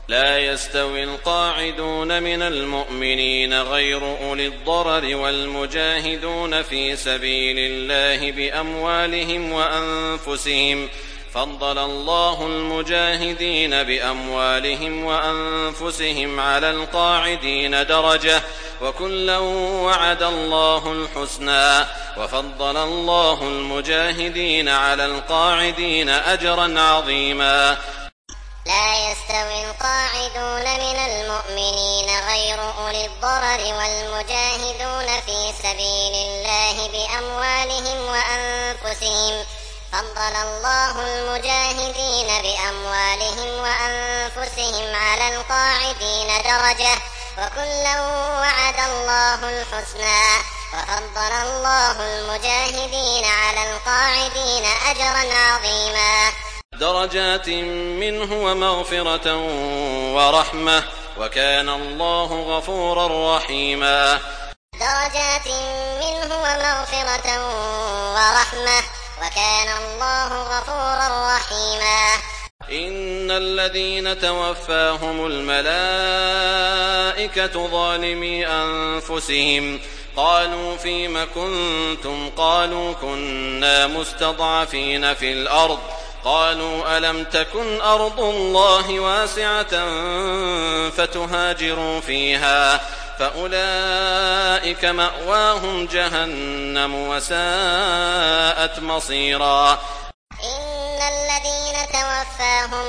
لا يستوي القاعدون من المؤمنين غير أولي الضرر والمجاهدون في سبيل الله بأموالهم وأنفسهم، فضل الله المجاهدين بأموالهم وأنفسهم على القاعدين درجة، وكلا وعد الله الحسنى، وفضل الله المجاهدين على القاعدين أجرا عظيما. لا يستوي القاعدون من المؤمنين غير أولي الضرر والمجاهدون في سبيل الله بأموالهم وأنفسهم، فضل الله المجاهدين بأموالهم وأنفسهم على القاعدين درجة، وكلا وعد الله الحسنى، وفضل الله المجاهدين على القاعدين أجرا عظيما. درجات منه ومغفرة ورحمة، وكان الله غفورا رحيما. درجات منه ومغفرة ورحمة، وكان الله غفورا رحيما. إن الذين توفاهم الملائكة ظالمي أنفسهم قالوا فيم كنتم؟ قالوا كنا مستضعفين في الأرض. قالوا ألم تكن أرض الله واسعة فتهاجروا فيها، فأولئك مأواهم جهنم وساءت مصيرا. إن الذين توفاهم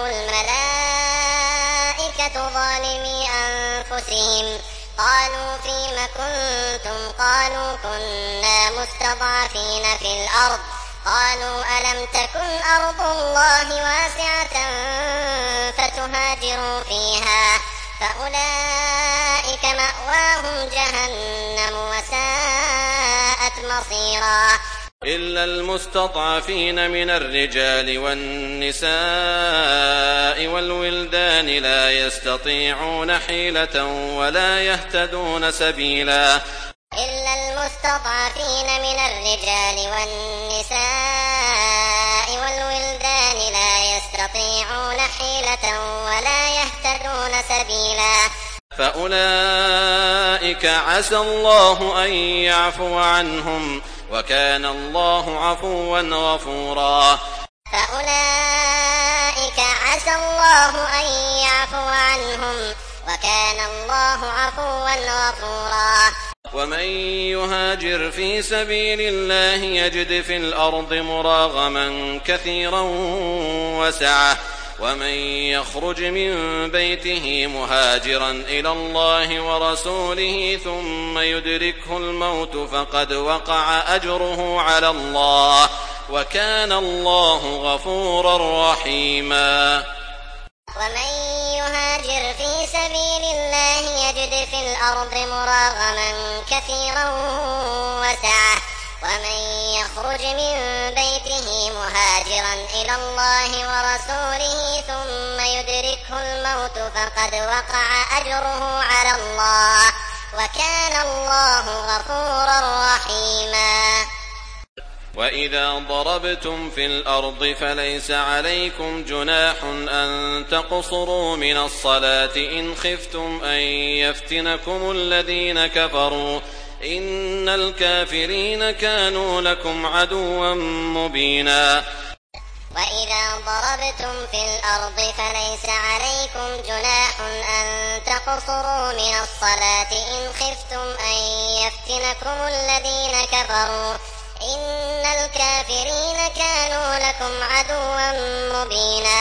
الملائكة ظالمي أنفسهم قالوا فيم كنتم؟ قالوا كنا مستضعفين في الأرض. قالوا ألم تكن أرض الله واسعة فتهاجروا فيها، فأولئك مأواهم جهنم وساءت مصيرا. إلا المستضعفين من الرجال والنساء والولدان لا يستطيعون حيلة ولا يهتدون سبيلا. إلا المستضعفين من الرجال والنساء والولدان لا يستطيعون حيلة ولا يهتدون سبيلا. فأولئك عسى الله أن يعفو عنهم، وكان الله عفوا غفورا. فأولئك عسى الله أن يعفو عنهم، وكان الله عفوا غفورا. ومن يهاجر في سبيل الله يجد في الأرض مراغما كثيرا وسعة، ومن يخرج من بيته مهاجرا إلى الله ورسوله ثم يدركه الموت فقد وقع أجره على الله، وكان الله غفورا رحيما. ومن يهاجر في سبيل الله يجد في الأرض مراغما كثيرا وسعة، ومن يخرج من بيته مهاجرا إلى الله ورسوله ثم يدركه الموت فقد وقع أجره على الله، وكان الله غفورا رحيما. وإذا ضربتم في الأرض فليس عليكم جناح أن تقصروا من الصلاة إن خفتم أن يفتنكم الذين كفروا، إن الكافرين كانوا لكم عدوا مبينا. وإذا ضربتم في الأرض فليس عليكم جناح أن تقصروا من الصلاة إن خفتم أن يفتنكم الذين كفروا، إن الكافرين كانوا لكم عدوا مبينا.